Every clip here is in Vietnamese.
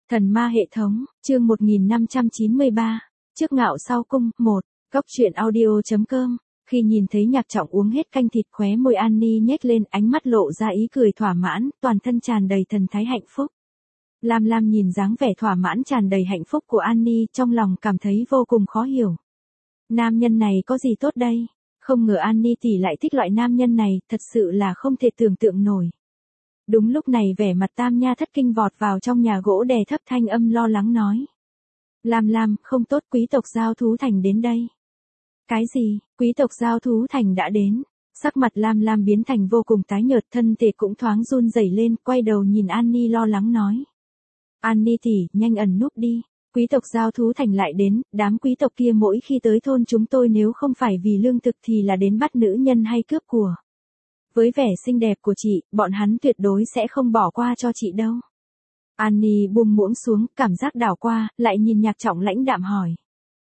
Thần ma hệ thống, chương 1593, trước ngạo sau cung, 1, góc truyện audio.com. Khi nhìn thấy Nhạc Trọng uống hết canh thịt, khóe môi Annie nhếch lên, ánh mắt lộ ra ý cười thỏa mãn, toàn thân tràn đầy thần thái hạnh phúc. Lam Lam nhìn dáng vẻ thỏa mãn tràn đầy hạnh phúc của Annie, trong lòng cảm thấy vô cùng khó hiểu. Nam nhân này có gì tốt đây? Không ngờ Annie tỷ lại thích loại nam nhân này, thật sự là không thể tưởng tượng nổi. Đúng lúc này vẻ mặt Tam Nha Thất Kinh vọt vào trong nhà gỗ, đè thấp thanh âm lo lắng nói. Lam Lam, không tốt, quý tộc Giao Thú Thành đến đây. Cái gì, quý tộc Giao Thú Thành đã đến? Sắc mặt Lam Lam biến thành vô cùng tái nhợt, thân thể cũng thoáng run rẩy lên, quay đầu nhìn Annie lo lắng nói. Annie tỷ, nhanh ẩn núp đi. Quý tộc Giao Thú Thành lại đến, đám quý tộc kia mỗi khi tới thôn chúng tôi nếu không phải vì lương thực thì là đến bắt nữ nhân hay cướp của. Với vẻ xinh đẹp của chị, bọn hắn tuyệt đối sẽ không bỏ qua cho chị đâu. Annie buông muỗng xuống, cảm giác đảo qua, lại nhìn Nhạc Trọng lãnh đạm hỏi.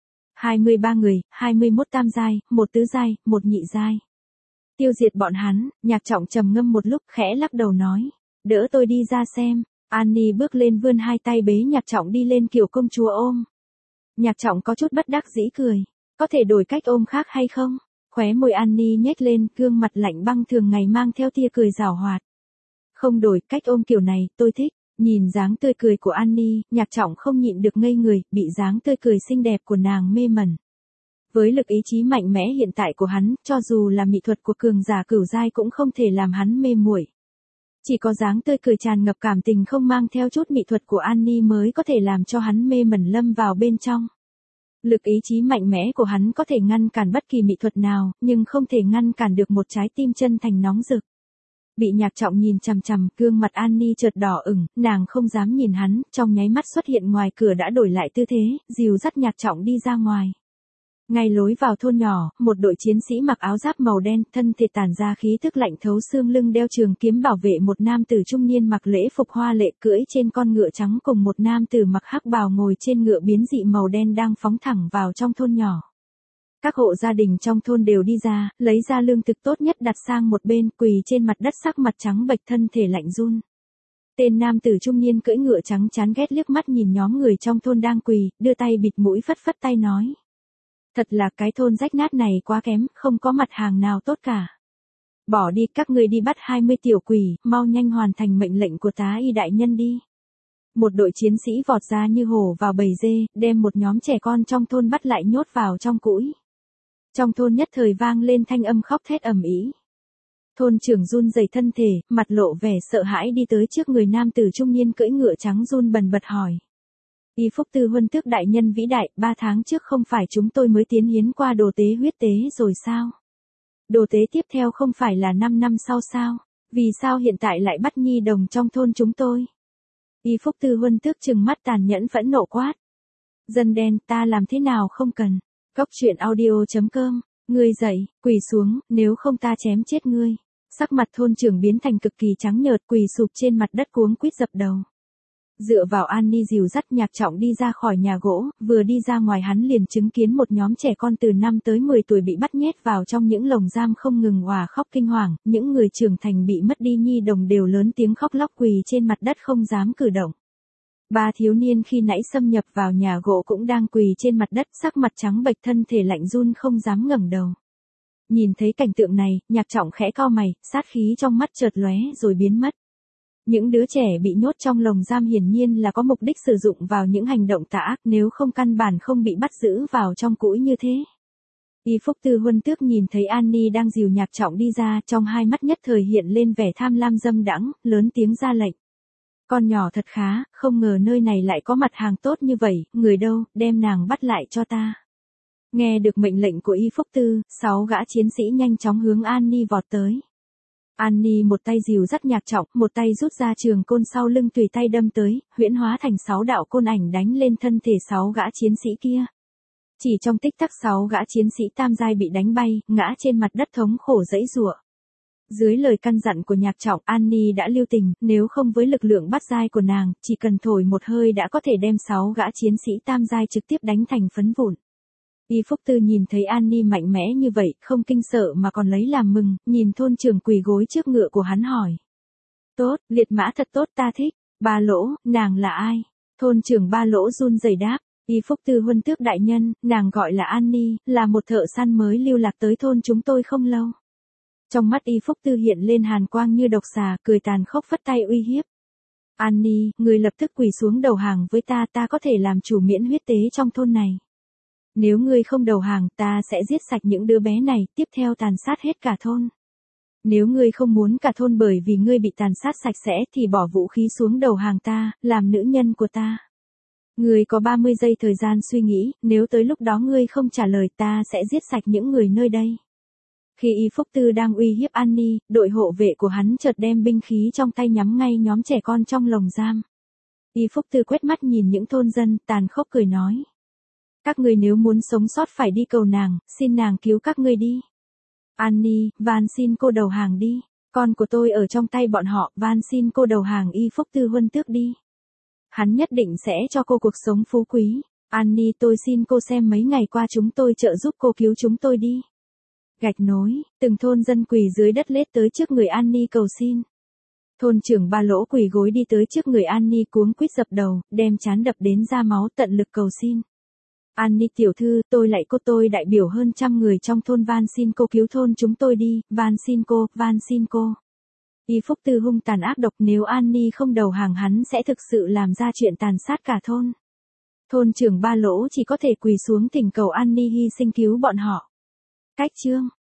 23 người, 21 tam giai, 1 tứ giai, 1 nhị giai. Tiêu diệt bọn hắn. Nhạc Trọng trầm ngâm một lúc, khẽ lắc đầu nói. Đỡ tôi đi ra xem. Annie bước lên vươn hai tay bế Nhạc Trọng đi lên kiểu công chúa ôm. Nhạc Trọng có chút bất đắc dĩ cười. Có thể đổi cách ôm khác hay không? Khóe môi Annie nhếch lên, gương mặt lạnh băng thường ngày mang theo tia cười giảo hoạt. Không đổi, cách ôm kiểu này, tôi thích. Nhìn dáng tươi cười của Annie, Nhạc Trọng không nhịn được ngây người, bị dáng tươi cười xinh đẹp của nàng mê mẩn. Với lực ý chí mạnh mẽ hiện tại của hắn, cho dù là mỹ thuật của cường giả cửu giai cũng không thể làm hắn mê muội. Chỉ có dáng tươi cười tràn ngập cảm tình không mang theo chút mỹ thuật của Annie mới có thể làm cho hắn mê mẩn lâm vào bên trong. Lực ý chí mạnh mẽ của hắn có thể ngăn cản bất kỳ mỹ thuật nào, nhưng không thể ngăn cản được một trái tim chân thành nóng rực. Bị Nhạc Trọng nhìn chằm chằm, gương mặt Annie chợt đỏ ửng, nàng không dám nhìn hắn, trong nháy mắt xuất hiện ngoài cửa đã đổi lại tư thế, dìu dắt Nhạc Trọng đi ra ngoài. Ngay lối vào thôn nhỏ, một đội chiến sĩ mặc áo giáp màu đen, thân thể tản ra khí tức lạnh thấu xương, lưng đeo trường kiếm bảo vệ một nam tử trung niên mặc lễ phục hoa lệ cưỡi trên con ngựa trắng cùng một nam tử mặc hắc bào ngồi trên ngựa biến dị màu đen đang phóng thẳng vào trong thôn nhỏ. Các hộ gia đình trong thôn đều đi ra, lấy ra lương thực tốt nhất đặt sang một bên, quỳ trên mặt đất sắc mặt trắng bệch, thân thể lạnh run. Tên nam tử trung niên cưỡi ngựa trắng chán ghét liếc mắt nhìn nhóm người trong thôn đang quỳ, đưa tay bịt mũi phất phất tay nói. Thật là cái thôn rách nát này quá kém, không có mặt hàng nào tốt cả. Bỏ đi, các ngươi đi bắt 20 tiểu quỷ, mau nhanh hoàn thành mệnh lệnh của tá y đại nhân đi. Một đội chiến sĩ vọt ra như hổ vào bầy dê, đem một nhóm trẻ con trong thôn bắt lại nhốt vào trong cũi. Trong thôn nhất thời vang lên thanh âm khóc thét ầm ĩ. Thôn trưởng run rẩy thân thể, mặt lộ vẻ sợ hãi đi tới trước người nam tử trung niên cưỡi ngựa trắng run bần bật hỏi. Y Phúc Tư Huân Tước đại nhân vĩ đại, 3 tháng trước không phải chúng tôi mới tiến hiến qua đồ tế huyết tế rồi sao? Đồ tế tiếp theo không phải là 5 năm sau sao? Vì sao hiện tại lại bắt nhi đồng trong thôn chúng tôi? Y Phúc Tư Huân Tước trừng mắt tàn nhẫn phẫn nộ quát. Dân đen, ta làm thế nào không cần. Góc truyện audio.com, ngươi dậy, quỳ xuống, nếu không ta chém chết ngươi. Sắc mặt thôn trưởng biến thành cực kỳ trắng nhợt, quỳ sụp trên mặt đất cuống quýt dập đầu. Dựa vào Annie dìu dắt Nhạc Trọng đi ra khỏi nhà gỗ, vừa đi ra ngoài hắn liền chứng kiến một nhóm trẻ con từ 5 tới 10 tuổi bị bắt nhét vào trong những lồng giam không ngừng òa khóc kinh hoàng, những người trưởng thành bị mất đi nhi đồng đều lớn tiếng khóc lóc quỳ trên mặt đất không dám cử động. 3 thiếu niên khi nãy xâm nhập vào nhà gỗ cũng đang quỳ trên mặt đất, sắc mặt trắng bệch, thân thể lạnh run không dám ngẩng đầu. Nhìn thấy cảnh tượng này, Nhạc Trọng khẽ cau mày, sát khí trong mắt chợt lóe rồi biến mất. Những đứa trẻ bị nhốt trong lồng giam hiển nhiên là có mục đích sử dụng vào những hành động tà ác, nếu không căn bản không bị bắt giữ vào trong cũi như thế. Y Phúc Tư Huân Tước nhìn thấy Annie đang dìu Nhạc Trọng đi ra, trong hai mắt nhất thời hiện lên vẻ tham lam dâm đãng, lớn tiếng ra lệnh. Con nhỏ thật khá, không ngờ nơi này lại có mặt hàng tốt như vậy, người đâu, đem nàng bắt lại cho ta. Nghe được mệnh lệnh của Y Phúc Tư, 6 gã chiến sĩ nhanh chóng hướng Annie vọt tới. Annie một tay dìu dắt Nhạc Trọng, một tay rút ra trường côn sau lưng tùy tay đâm tới, huyễn hóa thành 6 đạo côn ảnh đánh lên thân thể 6 gã chiến sĩ kia. Chỉ trong tích tắc 6 gã chiến sĩ tam giai bị đánh bay, ngã trên mặt đất thống khổ giãy giụa. Dưới lời căn dặn của Nhạc Trọng, Annie đã lưu tình, nếu không với lực lượng bắt giai của nàng, chỉ cần thổi một hơi đã có thể đem 6 gã chiến sĩ tam giai trực tiếp đánh thành phấn vụn. Y Phúc Tư nhìn thấy Annie mạnh mẽ như vậy, không kinh sợ mà còn lấy làm mừng, nhìn thôn trưởng quỳ gối trước ngựa của hắn hỏi. Tốt, liệt mã thật tốt, ta thích. Ba Lỗ, nàng là ai? Thôn trưởng Ba Lỗ run rẩy đáp, Y Phúc Tư Huân Tước đại nhân, nàng gọi là An Ni, là một thợ săn mới lưu lạc tới thôn chúng tôi không lâu. Trong mắt Y Phúc Tư hiện lên hàn quang như độc xà, cười tàn khốc phất tay uy hiếp. An Ni, người lập tức quỳ xuống đầu hàng với ta, ta có thể làm chủ miễn huyết tế trong thôn này. Nếu ngươi không đầu hàng, ta sẽ giết sạch những đứa bé này, tiếp theo tàn sát hết cả thôn. Nếu ngươi không muốn cả thôn bởi vì ngươi bị tàn sát sạch sẽ thì bỏ vũ khí xuống đầu hàng ta, làm nữ nhân của ta. Ngươi có 30 giây thời gian suy nghĩ, nếu tới lúc đó ngươi không trả lời ta sẽ giết sạch những người nơi đây. Khi Y Phúc Tư đang uy hiếp An Ni, đội hộ vệ của hắn chợt đem binh khí trong tay nhắm ngay nhóm trẻ con trong lồng giam. Y Phúc Tư quét mắt nhìn những thôn dân, tàn khốc cười nói. Các ngươi nếu muốn sống sót phải đi cầu nàng, xin nàng cứu các ngươi đi. An Ni, van xin cô đầu hàng đi. Con của tôi ở trong tay bọn họ, van xin cô đầu hàng Y Phúc Tư Huân Tước đi. Hắn nhất định sẽ cho cô cuộc sống phú quý. An Ni, tôi xin cô xem mấy ngày qua chúng tôi trợ giúp cô cứu chúng tôi đi. Gạch nối, từng thôn dân quỳ dưới đất lết tới trước người An Ni cầu xin. Thôn trưởng Ba Lỗ quỳ gối đi tới trước người An Ni cuống quýt dập đầu, đem trán đập đến ra máu tận lực cầu xin. An Ni tiểu thư, tôi lạy cô, tôi đại biểu hơn trăm người trong thôn, van xin cô cứu thôn chúng tôi đi, van xin cô, van xin cô. Y Phúc Tư hung tàn ác độc, nếu An Ni không đầu hàng hắn sẽ thực sự làm ra chuyện tàn sát cả thôn. Thôn trưởng Ba Lỗ chỉ có thể quỳ xuống thỉnh cầu An Ni hy sinh cứu bọn họ. Cách chương